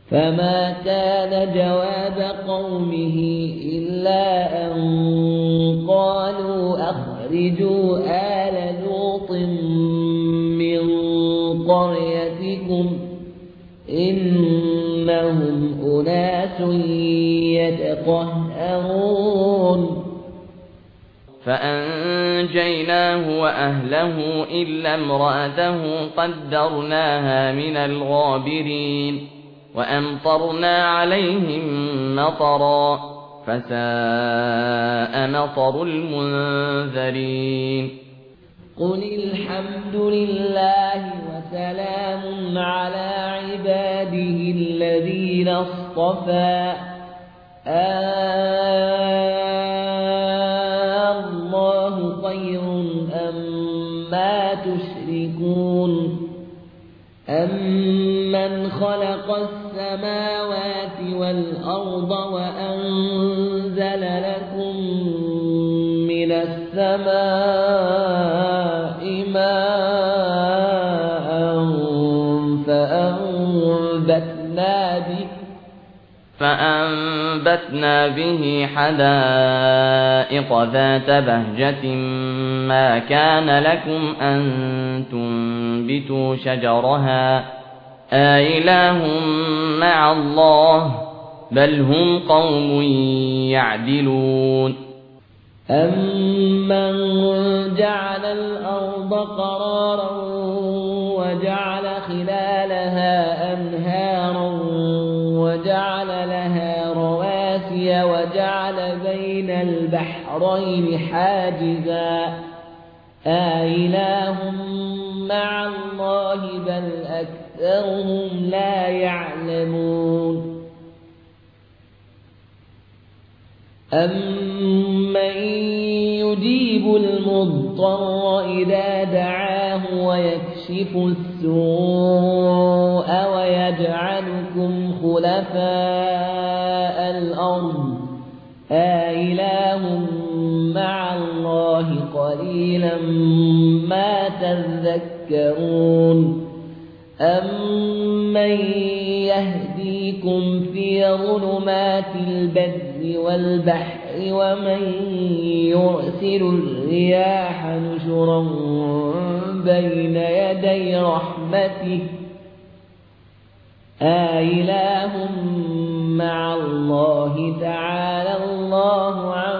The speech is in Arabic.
فما كان جواب قومه إلا أن قالوا أخرجوا آل لوط من قريتكم إنهم أناس يتطهرون فأنجيناه وأهله إلا امرأته قدرناها من الغابرين وأمطرنا عليهم مطرا فساء مطر المنذرين قل الحمد لله وسلام على عباده الذين اصطفى الله خير أما تشركون أمن خلق السماوات والأرض وأنزل لكم من السماء ماء فأنبتنا به حدائق ذات بهجة ما كان لكم أن تنبتوا شجرها أإله مع الله بل هم قوم يعدلون أمن جعل الأرض قرارا وجعل خلالها أنهارا وجعل لها رواسي وجعل بين البحرين حاجزا أإله مع الله بل أكثرهم لا يعلمون أمن يجيب المضطر إذا دعاه ويكشف السوء ويجعلكم خلفاء الأرض أإله مع الله قليلا ما تذكرون أمن يهديكم في ظلمات البر والبحر ومن يرسل الرياح نشرا بين يدي رحمته أإله مع الله تعالى الله عنه